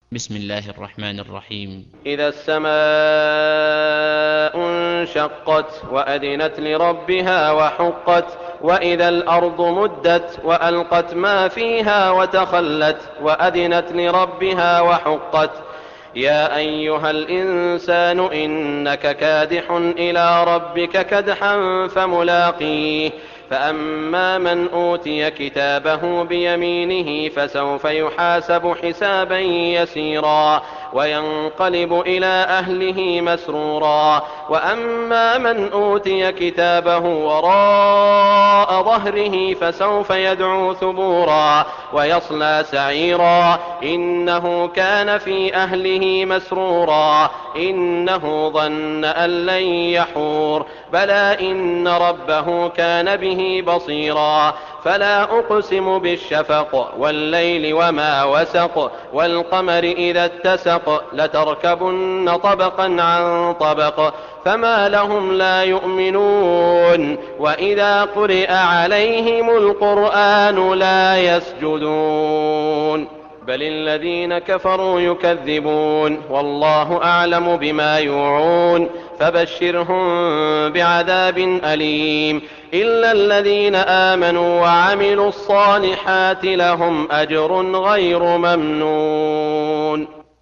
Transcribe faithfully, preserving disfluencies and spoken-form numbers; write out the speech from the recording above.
بسم الله الرحمن الرحيم. إذا السماء انشقت وأذنت لربها وحقت وإذا الأرض مدت وألقت ما فيها وتخلت وأذنت لربها وحقت يا أيها الإنسان إنك كادح إلى ربك كدحا فملاقيه فأما من أوتي كتابه بيمينه فسوف يحاسب حسابا يسيرا وينقلب إلى أهله مسرورا وأما من أوتي كتابه وراء ظهره فسوف يدعو ثبورا ويصلى سعيرا إنه كان في أهله مسرورا إنه ظن أن لن يحور بلى إن ربه كان به بصيرا فلا أقسم بالشفق والليل وما وسق والقمر إذا اتسق لتركبن طبقا عن طبق فما لهم لا يؤمنون وإذا قرئ عليهم القرآن لا يسجدون بل الذين كفروا يكذبون والله أعلم بما يوعون فبشرهم بعذاب أليم إلا الذين آمنوا وعملوا الصالحات لهم أجر غير ممنون.